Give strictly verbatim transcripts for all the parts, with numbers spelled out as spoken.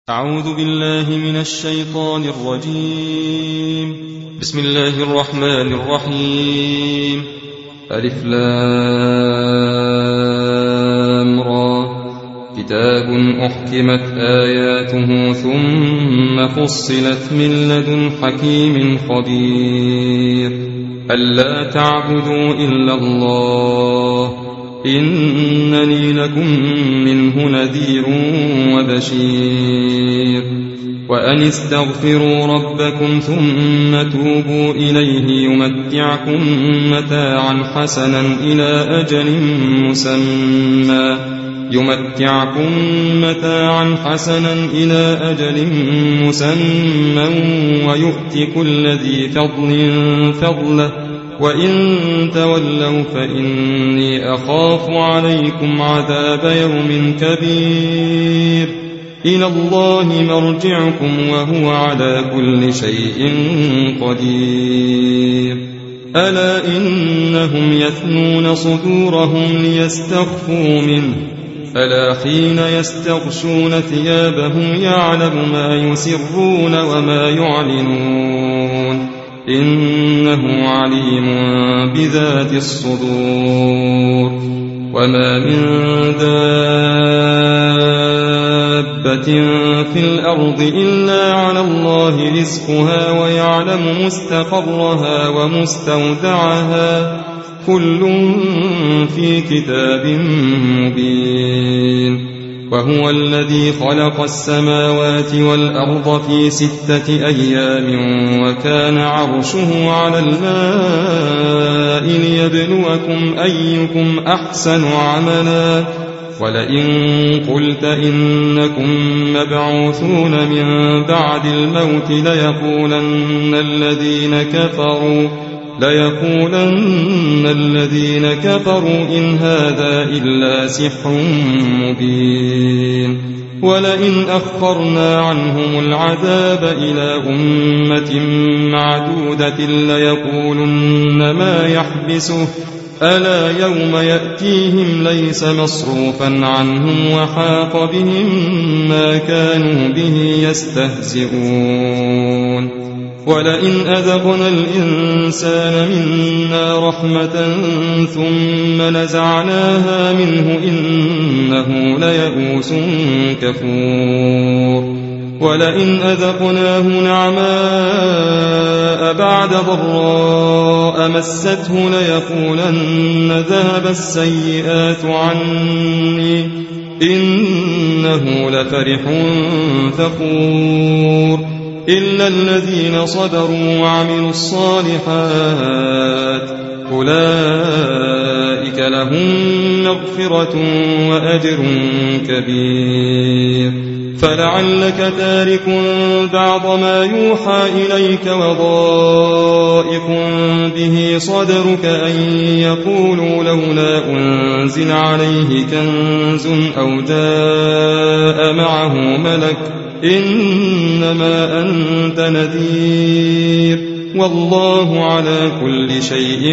أعوذ بالله من الشيطان الرجيم. بسم الله الرحمن الرحيم. ألف لام را. كتاب أحكمت آياته ثم فصلت من لدن حكيم خبير. ألا تعبدوا إلا الله إنني لكم منه نذير وبشير. وأن استغفروا ربكم ثم توبوا إليه يمتعكم متاعا حسنا إلى أجل مسمى يمتعكم متاعا حسنا إلى أجل مسمى ويؤت كل ذي فضل فضله وإن تولوا فإني أخاف عليكم عذاب يوم كبير. إلى الله مرجعكم وهو على كل شيء قدير. ألا إنهم يثنون صدورهم ليستخفوا منه ألا حين يستغشون ثيابهم يعلم ما يسرون وما يعلنون إنه عليم بذات الصدور. وما من دابة في الأرض إلا على الله رزقها ويعلم مستقرها ومستودعها كل في كتاب مبين. وهو الذي خلق السماوات والأرض في ستة أيام وكان عرشه على الماء ليبلوكم أيكم أحسن عملا. ولئن قلت إنكم مبعوثون من بعد الموت ليقولن الذين كفروا ليقولن الذين كفروا إن هذا إلا سحر مبين. ولئن أخرنا عنهم العذاب إلى أمة معدودة ليقولن ما يحبسه ألا يوم يأتيهم ليس مصروفا عنهم وحاق بهم ما كانوا به يستهزئون. ولئن أذقنا الإنسان منا رحمة ثم نزعناها منه إنه ليئوس كفور. ولئن أذقناه نعماء بعد ضراء مسته ليقولن ذهب السيئات عني إنه لفرح فخور. إلا الذين صبروا وعملوا الصالحات أولئك لهم مغفرة وأجر كبير. فلعلك تارك بعض ما يوحى إليك وضائق به صدرك أن يقولوا لولا أنزل عليه كنز أو جاء معه ملك إنما أنت نذير والله على كل شيء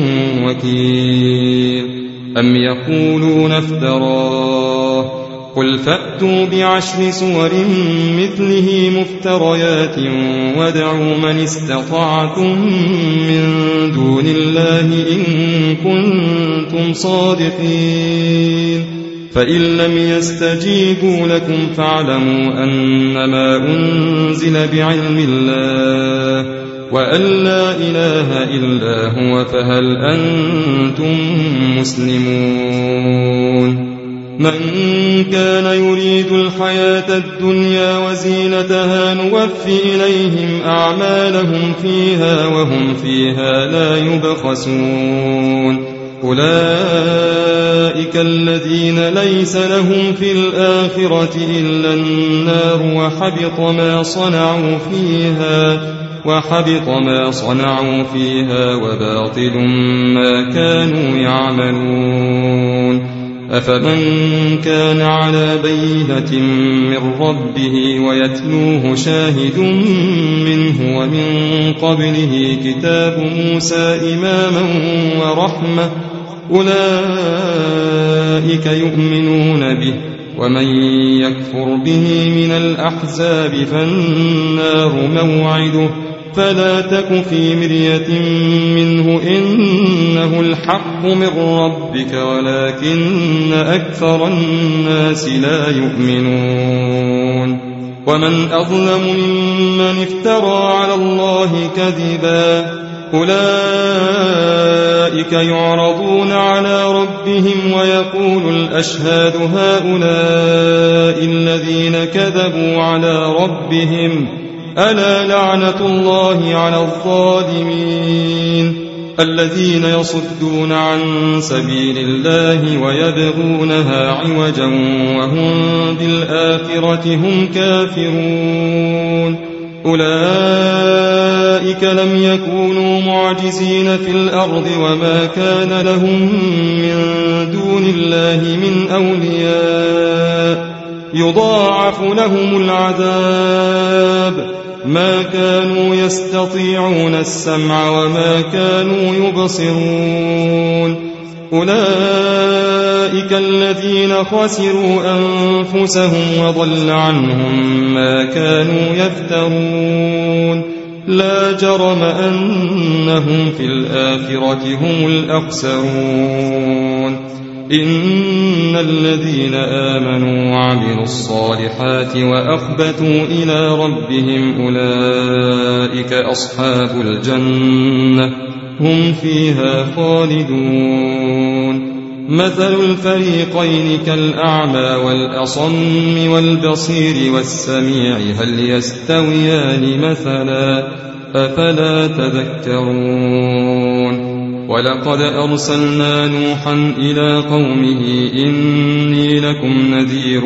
وكيل. أم يقولون افتراه قل فأتوا بعشر سور مثله مفتريات وادعوا من استطعتم من دون الله إن كنتم صادقين. فإن لم يستجيبوا لكم فاعلموا أنما أنزل بعلم الله وأن لا إله إلا هو فهل أنتم مسلمون. من كان يريد الحياة الدنيا وزينتها نوفي إليهم أعمالهم فيها وهم فيها لا يبخسون. أولئك الذين ليس لهم في الآخرة إلا النار وحبط ما صنعوا فيها وحبط ما صنعوا فيها وباطل ما كانوا يعملون. أفمن كان على بينة من ربه ويتلوه شاهد منه ومن قبله كتاب موسى إماما ورحمة أولئك يؤمنون به ومن يكفر به من الأحزاب فالنار موعده فلا تك في مرية منه إنه الحق من ربك ولكن أكثر الناس لا يؤمنون ومن أظلم ممن افترى على الله كذبا أولئك يعرضون على ربهم ويقول الأشهاد هؤلاء الذين كذبوا على ربهم ألا لعنة الله على الظالمين الذين يصدون عن سبيل الله ويبغونها عوجا وهم بالآخرة هم كافرون أولئك لم يكونوا معجزين في الأرض وما كان لهم من دون الله من أولياء يضاعف لهم العذاب ما كانوا يستطيعون السمع وما كانوا يبصرون أولئك الذين خسروا أنفسهم وضل عنهم ما كانوا يفترون لا جرم أنهم في الآخرة هم الأخسرون إن الذين آمنوا وعملوا الصالحات وأخبتوا إلى ربهم أولئك أصحاب الجنة هم فيها خالدون مثل الفريقين كالأعمى والأصم والبصير والسميع هل يستويان مثلا أفلا تذكرون ولقد أرسلنا نوحا إلى قومه إني لكم نذير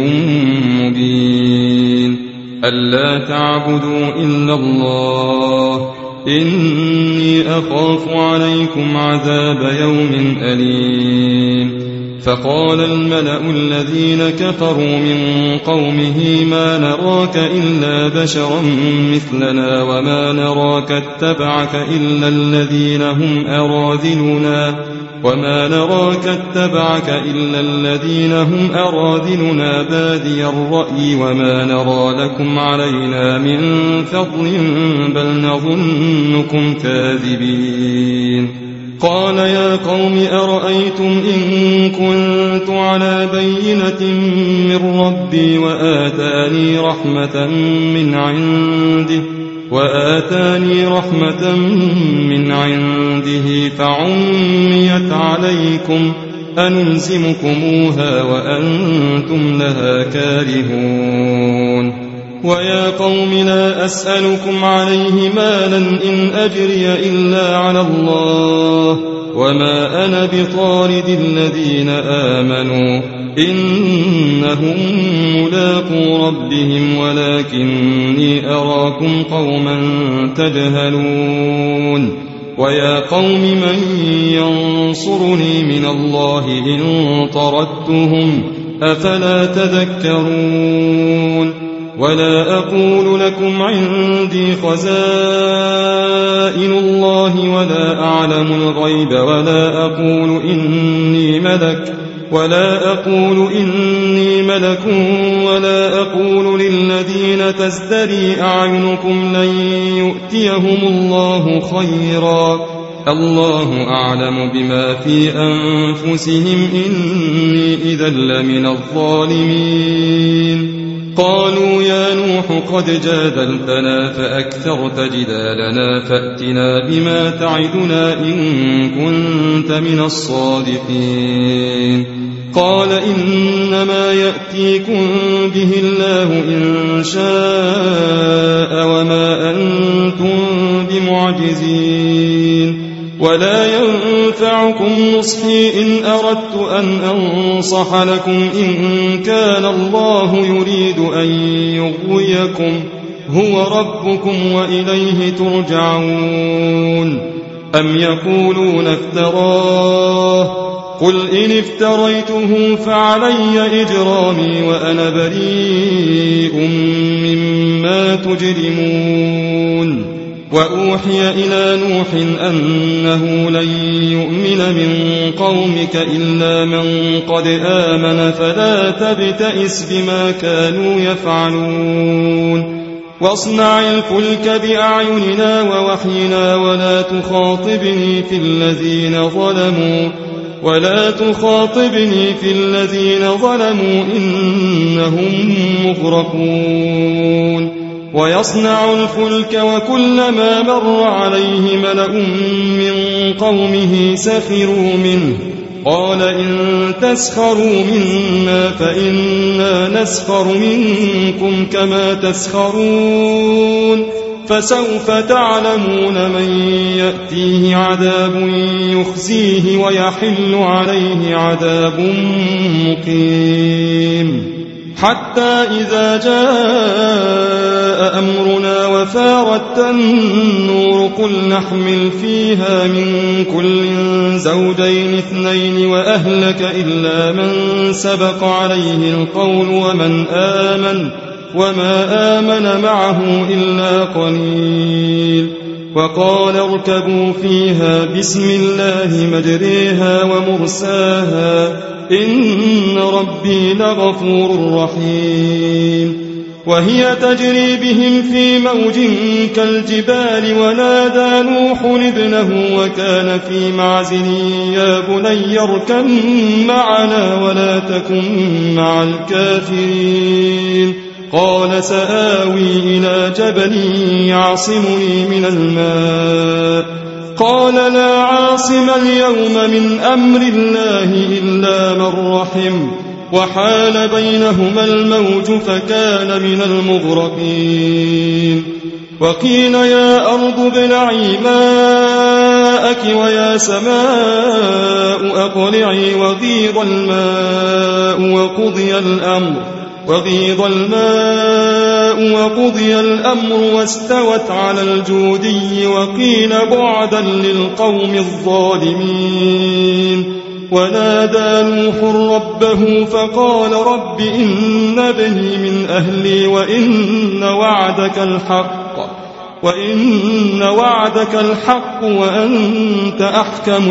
مبين ألا تعبدوا إلا الله إني أخاف عليكم عذاب يوم أليم فقال الملأ الذين كفروا من قومه ما نراك إلا بشرا مثلنا وما نراك اتبعك إلا الذين هم أراذلنا وما نراك اتبعك إلا الذين هم أراذلنا بادي الرأي وما نرى لكم علينا من فضل بل نظنكم كاذبين قال يا قوم أرأيتم إن كنت على بينة من ربي وآتاني رحمة من عنده وآتاني رحمة من عنده فعميت عليكم أنلزمكموها وأنتم لها كارهون ويا قوم لا أسألكم عليه مالا إن أجري إلا على الله وما أنا بطارد الذين آمنوا إنهم ملاقو ربهم ولكني أراكم قوما تجهلون ويا قوم من ينصرني من الله إن طردتهم أفلا تذكرون ولا أقول لكم عندي خزائن الله ولا أعلم الغيب ولا أقول إني ملك ولا أقول إني ملك ولا أقول للذين تزدري أعينكم لن يؤتيهم الله خيرا الله أعلم بما في أنفسهم إني إذا لمن الظالمين قالوا يا نوح قد جادلتنا فأكثرت جدالنا فأتنا بما تعدنا إن كنت من الصادقين قال إنما يأتيكم به الله إن شاء وما أنتم بمعجزين ولا ينفعكم نصحي إن أردت أن أنصح لكم إن كان الله يريد أن يغويكم هو ربكم وإليه ترجعون أم يقولون افتراه قل إن افتريته فعلي إجرامي وأنا بريء مما تجرمون وأوحي إلى نوح أنه لن يؤمن من قومك إلا من قد آمن فلا تبتئس بما كانوا يفعلون واصنع الفلك بأعيننا ووحينا ولا تخاطبني في الذين ظلموا ولا تخاطبني في الذين ظلموا إنهم مغرقون ويصنع الفلك وكلما مر عليه ملأ من قومه سخروا منه قال إن تسخروا منا فإنا نسخر منكم كما تسخرون فسوف تعلمون من يأتيه عذاب يخزيه ويحل عليه عذاب مقيم حتى إذا جاء أمرنا وفارت النور قل نحمل فيها من كل زوجين اثنين وأهلك إلا من سبق عليه القول ومن آمن وما آمن معه إلا قليل وقال اركبوا فيها بسم الله مجريها ومرساها إن ربي لغفور رحيم وهي تجري بهم في موج كالجبال ونادى نوح ابنه وكان في معزل يا بني اركب معنا ولا تكن مع الكافرين قال سآوي إلى جبل يعصمني من الماء قال لا عاصم اليوم من أمر الله إلا من رحم وحال بينهما الموج فكان من المغرقين وقيل يا أرض ابلعي ماءك ويا سماء أقلعي وغيض الماء وقضي الأمر وغيض الماء وقضي الأمر واستوت على الجودي وقيل بعدا للقوم الظالمين ونادى نوح ربه فقال رب إن ابني من أهلي وإن وعدك الحق وإن وعدك الحق وأنت أحكم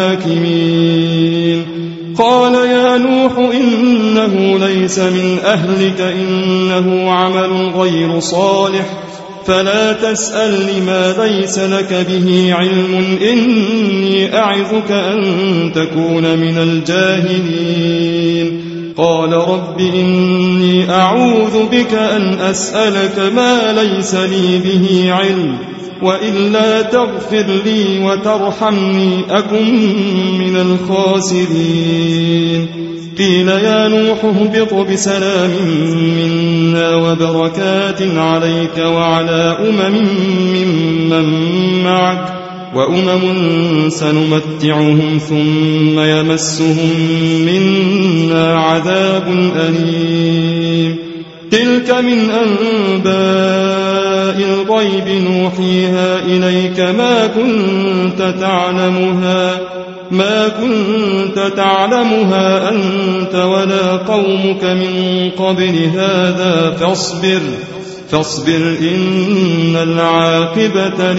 الحاكمين قال يا نوح إنه ليس من أهلك إنه عمل غير صالح فلا تسأل لما ليس لك به علم إني أعظك أن تكون من الجاهلين قال رب إني أعوذ بك أن أسألك ما ليس لي به علم وإلا تغفر لي وترحمني أكن من الخاسرين قيل يا نوح اهبط بسلام منا وبركات عليك وعلى أمم ممن معك وأمم سنمتعهم ثم يمسهم منا عذاب أليم تلك من أنباء الغيب نوحيها إليك ما كنت تعلمها ما كنت تعلمها أنت ولا قومك من قبل هذا فاصبر فاصبر إن العاقبة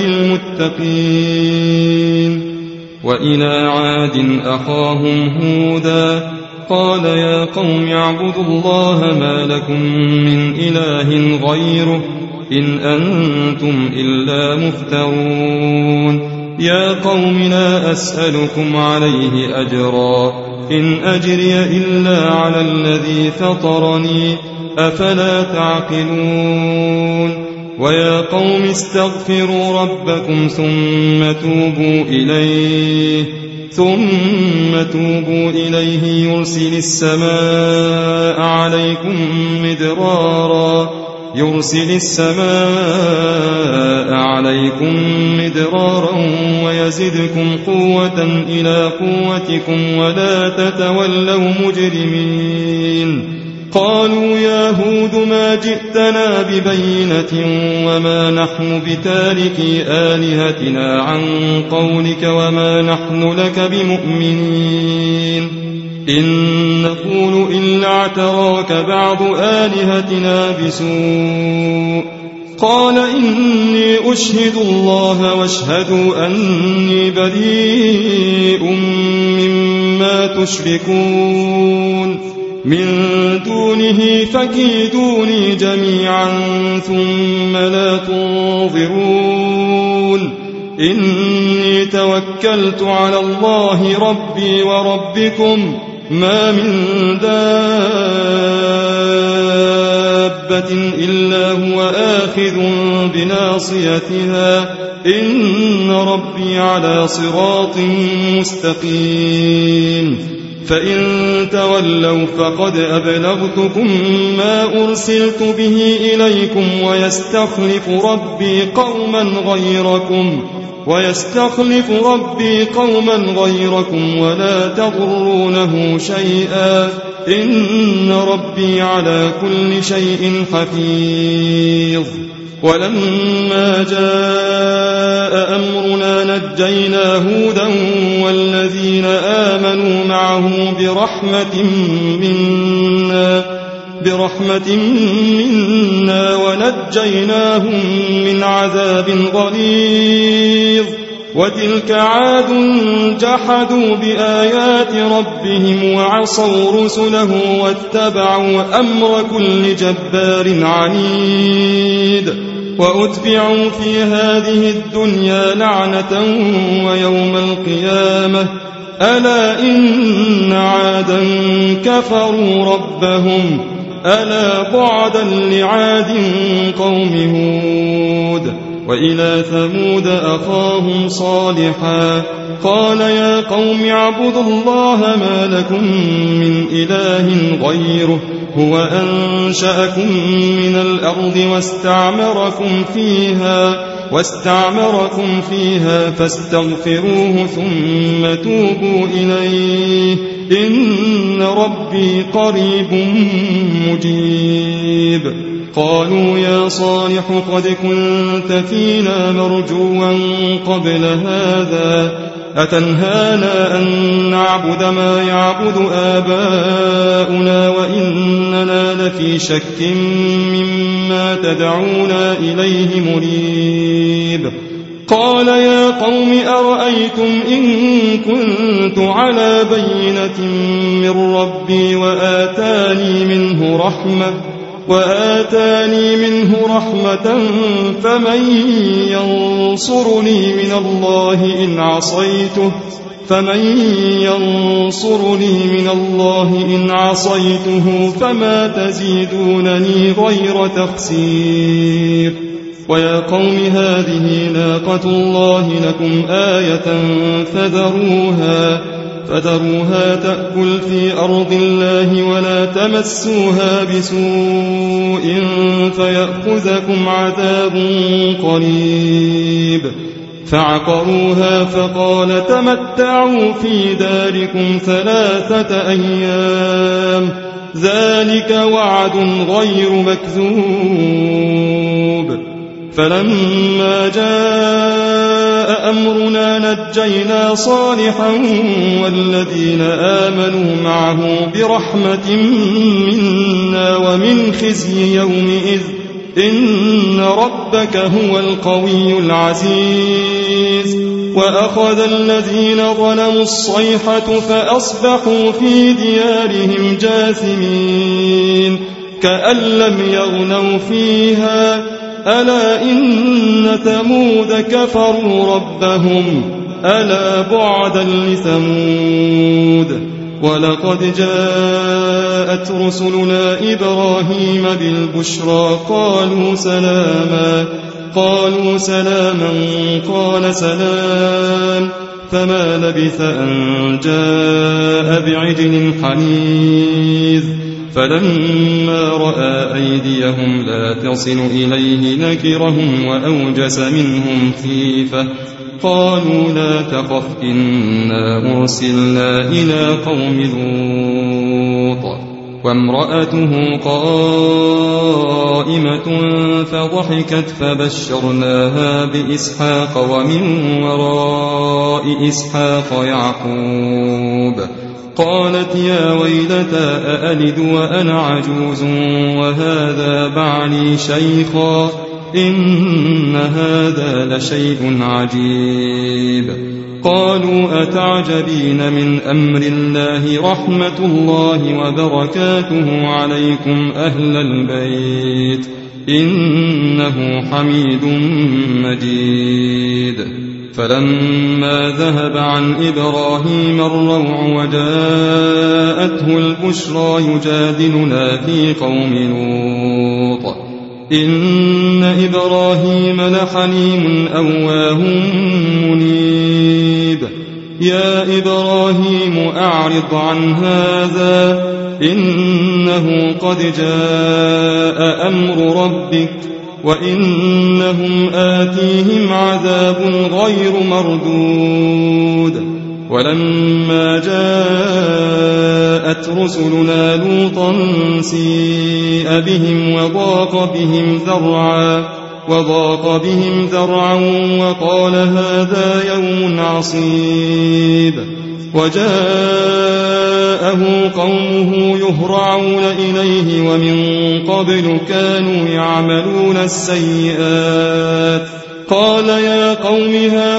للمتقين وإلى عاد أخاهم هودا قال يا قوم اعبدوا الله ما لكم من إله غيره إن أنتم إلا مفترون يا قوم لا أسألكم عليه أجرا إن أجري إلا على الذي فطرني أفلا تعقلون ويا قوم استغفروا ربكم ثم توبوا إليه ثم توبوا إليه يرسل السماء عليكم مدرارا يرسل السماء عليكم مدرارا ويزدكم قوة إلى قوتكم ولا تتولوا مجرمين قالوا يا هود ما جئتنا ببينة وما نحن بتاركي آلهتنا عن قولك وما نحن لك بمؤمنين إن نقول إلا اعتراك بعض آلهتنا بسوء قال إني أشهد الله واشهدوا أني بريء مما تشركون من دونه فكيدوني جميعا ثم لا تنظرون إني توكلت على الله ربي وربكم ما من دابة إلا هو آخذ بناصيتها إن ربي على صراط مستقيم فإن تولوا فقد أبلغتكم ما أرسلت به إليكم ويستخلف ربي قوما غيركم ويستخلف ربي قوما غيركم ولا تضرونه شيئا إن ربي على كل شيء حفيظ ولما جاء أمرنا نجينا هودا والذين آمنوا معه برحمة منا برحمة منا ونجيناهم من عذاب غليظ وتلك عاد جحدوا بآيات ربهم وعصوا رسله واتبعوا أمر كل جبار عنيد وأتبعوا في هذه الدنيا لعنة ويوم القيامة ألا إن عادا كفروا ربهم ألا بعدا لعاد قوم هود وإلى ثمود أخاهم صالحا قال يا قوم اعبدوا الله ما لكم من إله غيره هو أنشأكم من الأرض واستعمركم فيها واستعمركم فيها فاستغفروه ثم توبوا إليه إن ربي قريب مجيب قالوا يا صالح قد كنت فينا مرجوا قبل هذا أتنهانا أن نعبد ما يعبد آباؤنا وإننا لفي شك مما تدعونا إليه مريب قال يا قوم أرأيتم إن كنت على بينة من ربي وآتاني منه رحمة وآتاني منه رحمة فمن ينصرني من الله إن عصيته فمن ينصرني من الله إن عصيته فما تزيدونني غير تخسير ويا قوم هذه ناقة الله لكم آية فذروها فذروها تأكل في أرض الله ولا تمسوها بسوء فيأخذكم عذاب قريب فعقروها فقال تمتعوا في داركم ثلاثة أيام ذلك وعد غير مكذوب فلما جاء أمرنا نجينا صالحا والذين آمنوا معه برحمة منا ومن خزي يومئذ إن ربك هو القوي العزيز وأخذ الذين ظلموا الصيحة فأصبحوا في ديارهم جاثمين كأن لم يغنوا فيها ألا إن ثمود كفروا ربهم ألا بعدا لثمود ولقد جاءت رسلنا إبراهيم بالبشرى قالوا سلاما قالوا سلاما قال سلام فما لبث أن جاء بعجل حنيذ فلما رأى أيديهم لا تصل إليه نكرهم وأوجس منهم خيفة قالوا لا تخف إنا أرسلنا إلى قوم لوط وامرأته قائمة فضحكت فبشرناها بإسحاق ومن وراء إسحاق يعقوب قالت يا ويلتى أألد وأنا عجوز وهذا بعلي شيخا إن هذا لشيء عجيب. قالوا أتعجبين من أمر الله رحمة الله وبركاته عليكم أهل البيت إنه حميد مجيد. فلما ذهب عن إبراهيم الروع وجاءته البشرى يجادلنا في قوم لوط إن إبراهيم لحليم أواه منيب. يا إبراهيم أعرض عن هذا إنه قد جاء أمر ربك وإنهم آتيهم عذاب غير مردود. ولما جاءت رسلنا لوطا سيء بهم وضاق بهم ذرعا وضاق بهم ذرعا وقال هذا يوم عصيب. وجاءه قومه يهرعون إليه ومن قبل كانوا يعملون السيئات. قال يا قوم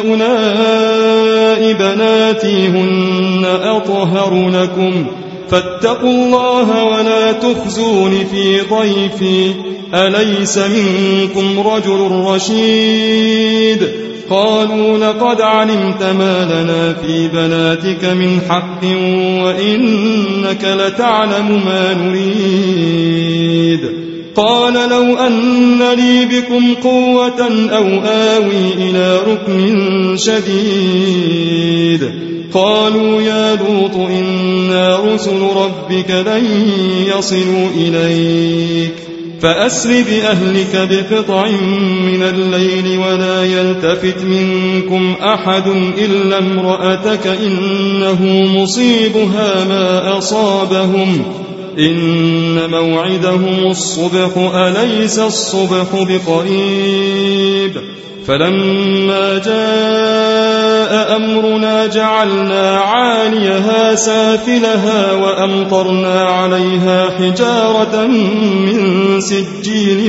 هؤلاء بناتي هن أطهر لكم فاتقوا الله ولا تخزون في ضيفي أليس منكم رجل رشيد. قالوا لقد علمت ما لنا في بناتك من حق وإنك لتعلم ما نريد. قال لو أن لي بكم قوة أو آوي إلى ركن شديد. قالوا يا لوط إنا رسل ربك لن يصلوا إليك فأسر بأهلك بقطع من الليل ولا يلتفت منكم أحد إلا امرأتك إنه مصيبها ما أصابهم إن موعدهم الصبح أليس الصبح بقريب. فلما جاء أمرنا جعلنا عاليها سافلها وأمطرنا عليها حجارة من سجيل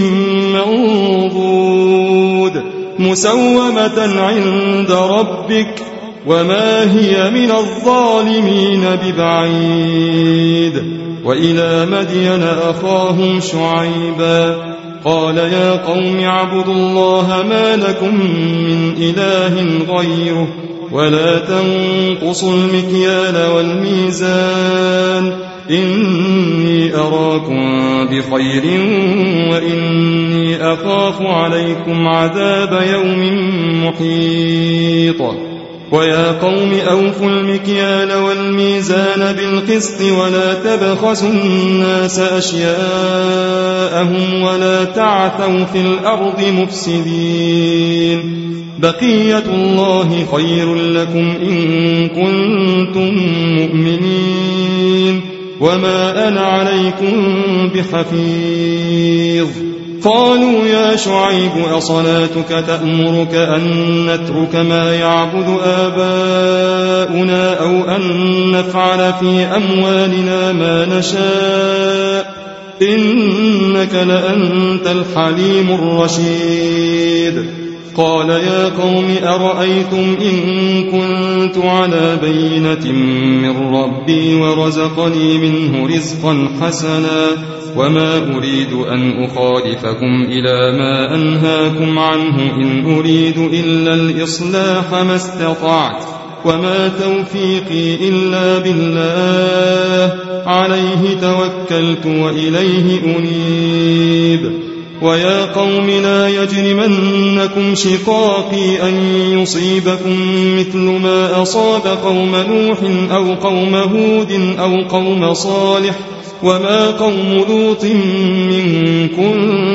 منضود مسومة عند ربك وما هي من الظالمين ببعيد. وإلى مدين أخاهم شعيبا قال يا قوم اعبدوا الله ما لكم من إله غيره ولا تنقصوا المكيال والميزان إني أراكم بخير وإني أخاف عليكم عذاب يوم محيط. ويا قوم أوفوا المكيال والميزان بالقسط ولا تبخسوا الناس أشياءهم ولا تعثوا في الأرض مفسدين. بقية الله خير لكم إن كنتم مؤمنين وما أنا عليكم بحفيظ. قالوا يا شعيب أصلاتك تأمرك أن نترك ما يعبد آباؤنا أو أن نفعل في أموالنا ما نشاء إنك لأنت الحليم الرشيد. قال يا قوم أرأيتم إن كنت على بينة من ربي ورزقني منه رزقا حسنا وما أريد أن أخالفكم إلى ما أنهاكم عنه إن أريد إلا الإصلاح ما استطعت وما توفيقي إلا بالله عليه توكلت وإليه أنيب. ويا قوم لا يجرمنكم شقاقي أن يصيبكم مثل ما أصاب قوم نوح أو قوم هود أو قوم صالح وما قوم لوط منكم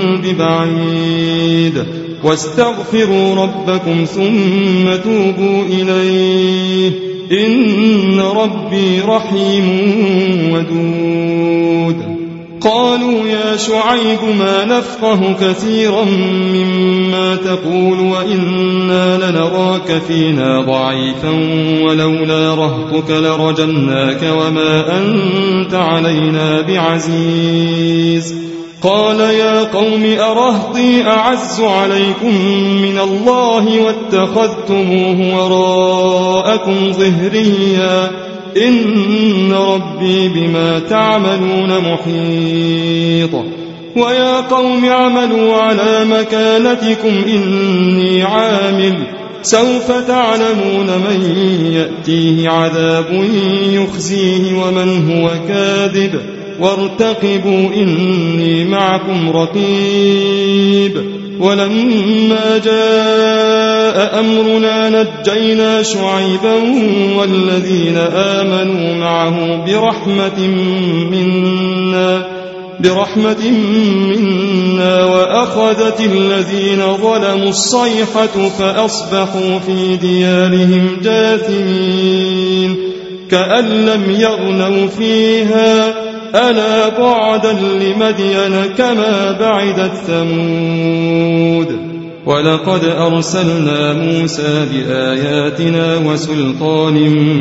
ببعيد. واستغفروا ربكم ثم توبوا إليه إن ربي رحيم ودود. قالوا يا شعيب ما نفقه كثيرا مما تقول وإنا لنراك فينا ضعيفا ولولا رهطك لرجمناك وما أنت علينا بعزيز. قال يا قوم أرهطي أعز عليكم من الله واتخذتموه وراءكم ظهريا إن ربي بما تعملون محيط ويا قوم اعملوا على مكانتكم إني عامل سوف تعلمون من يأتيه عذاب يخزيه ومن هو كاذب وارتقبوا إني معكم رقيب ولما جاء أمرنا نجينا شعيبا والذين آمنوا معه برحمة منا برحمة منا وأخذت الذين ظلموا الصيحة فأصبحوا في ديارهم جاثمين كأن لم يغنوا فيها ألا بعدا لمدين كما بعدت ثمود ولقد أرسلنا موسى بآياتنا وسلطان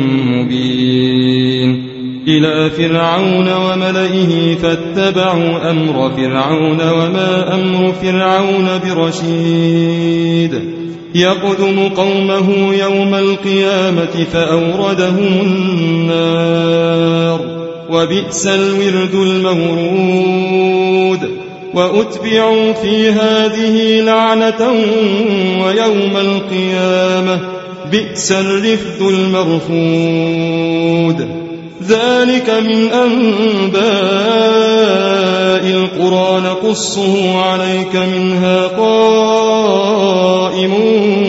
مبين إلى فرعون وملئه فاتبعوا أمر فرعون وما أمر فرعون برشيد يقدم قومه يوم القيامة فأوردهم النار وبئس الورد المورود وأتبعوا في هذه لعنة ويوم القيامة بئس الرفد المرفود ذلك من أنباء القرى نقصه عليك منها قائم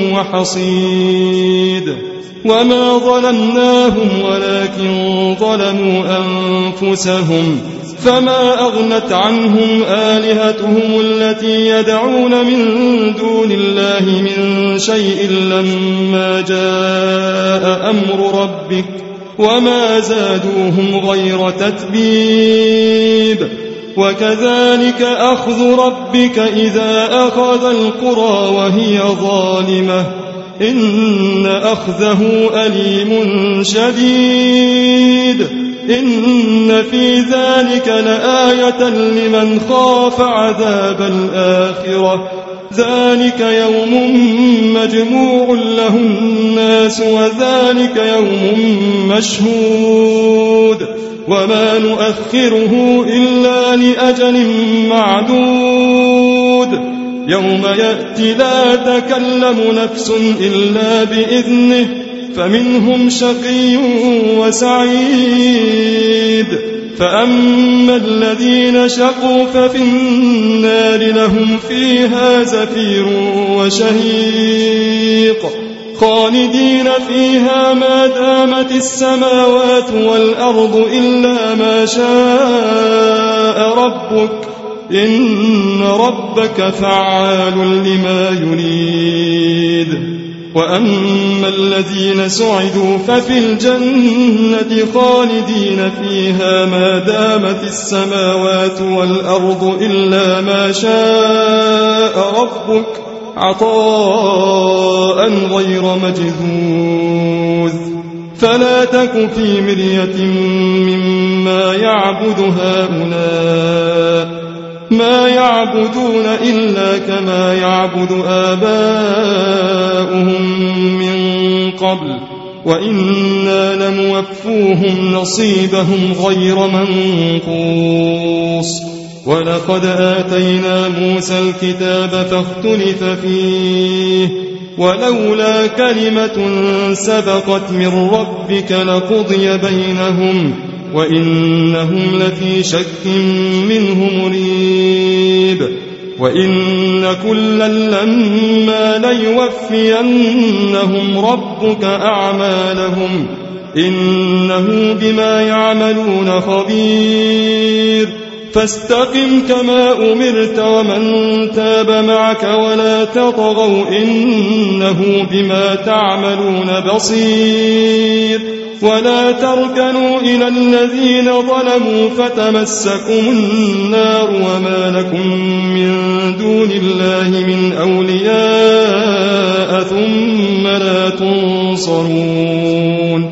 وحصيد وما ظلمناهم ولكن ظلموا أنفسهم فما أغنت عنهم آلهتهم التي يدعون من دون الله من شيء لما جاء أمر ربك وما زادوهم غير تتبيب وكذلك أخذ ربك إذا أخذ القرى وهي ظالمة إن أخذه أليم شديد إن في ذلك لآية لمن خاف عذاب الآخرة ذلك يوم مجموع له الناس وذلك يوم مشهود وما نؤخره إلا لأجل معدود يوم يأتي لا تكلم نفس إلا بإذنه فمنهم شقي وسعيد فأما الذين شقوا ففي النار لهم فيها زفير وشهيق خالدين فيها ما دامت السماوات والأرض إلا ما شاء ربك إن ربك فعال لما يريد وأما الذين سعدوا ففي الجنة خالدين فيها ما دامت السماوات والأرض إلا ما شاء ربك عطاء غير مجذوذ فلا تك في مرية مما يعبد هؤلاء ما يعبدون إلا كما يعبد آباؤهم من قبل وإنا لموفوهم نصيبهم غير منقوص ولقد آتينا موسى الكتاب فاختلف فيه ولولا كلمة سبقت من ربك لقضي بينهم وإنهم لفي شك منه مريب وإن كلا لما ليوفينهم ربك أعمالهم إنه بما يعملون خبير فاستقم كما أمرت ومن تاب معك ولا تطغوا إنه بما تعملون بصير ولا تركنوا إلى الذين ظلموا فتمسكم النار وما لكم من دون الله من أولياء ثم لا تنصرون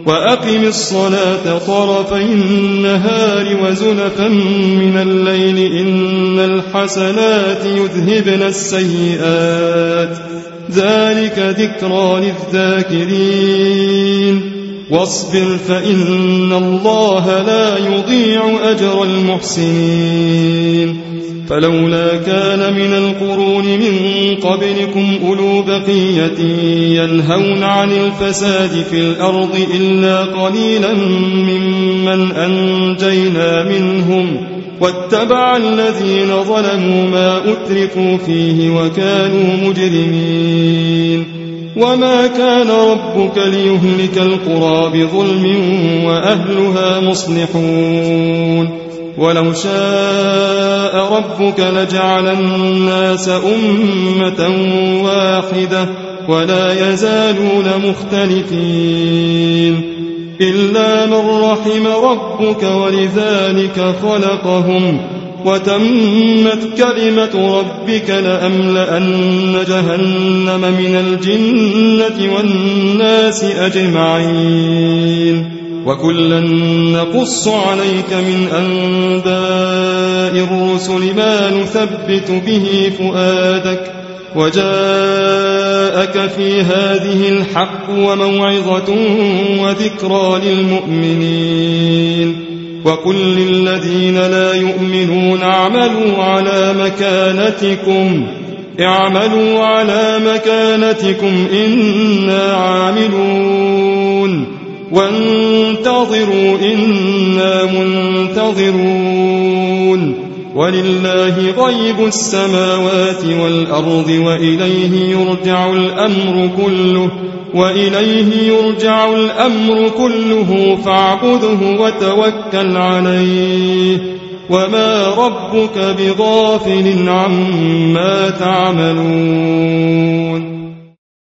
وأقم الصلاة طرفي النهار وزلفا من الليل إن الحسنات يذهبن السيئات ذلك ذكرى للذاكرين واصبر فإن الله لا يضيع أجر المحسنين فلولا كان من القرون من قبلكم أولو بقية ينهون عن الفساد في الأرض إلا قليلا ممن أنجينا منهم واتبع الذين ظلموا ما أترفوا فيه وكانوا مجرمين وما كان ربك ليهلك القرى بظلم وأهلها مصلحون ولو شاء ربك لجعل الناس أمة واحدة ولا يزالون مختلفين إلا من رحم ربك ولذلك خلقهم وتمت كلمة ربك لأملأن جهنم من الجنة والناس أجمعين وكلا نقص عليك من أنباء الرسل ما نثبت به فؤادك وجاءك في هذه الحق وموعظة وذكرى للمؤمنين وقل للذين لا يؤمنون اعملوا على مكانتكم اعملوا على مكانتكم إنا عاملون وانتظروا إنا منتظرون ولله غيب السماوات والأرض وإليه يرجع الأمر كله وإليه يرجع الأمر كله فاعبده وتوكل عليه وما ربك بغافل عما تعملون